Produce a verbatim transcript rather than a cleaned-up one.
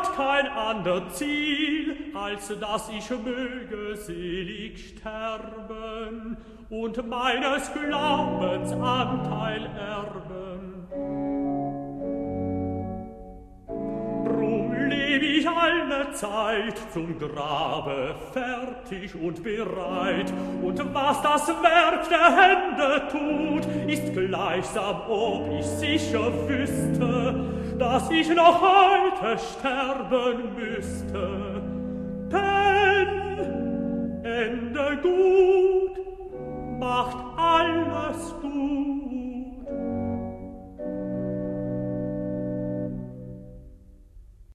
hat kein ander Ziel, als dass ich möge selig sterben und meines Glaubens Anteil erben. Drum leb ich alle Zeit zum Grabe fertig und bereit, und was das Werk der Hände tut, ist gleichsam, ob ich sicher wüsste, dass ich noch heute sterben müsste.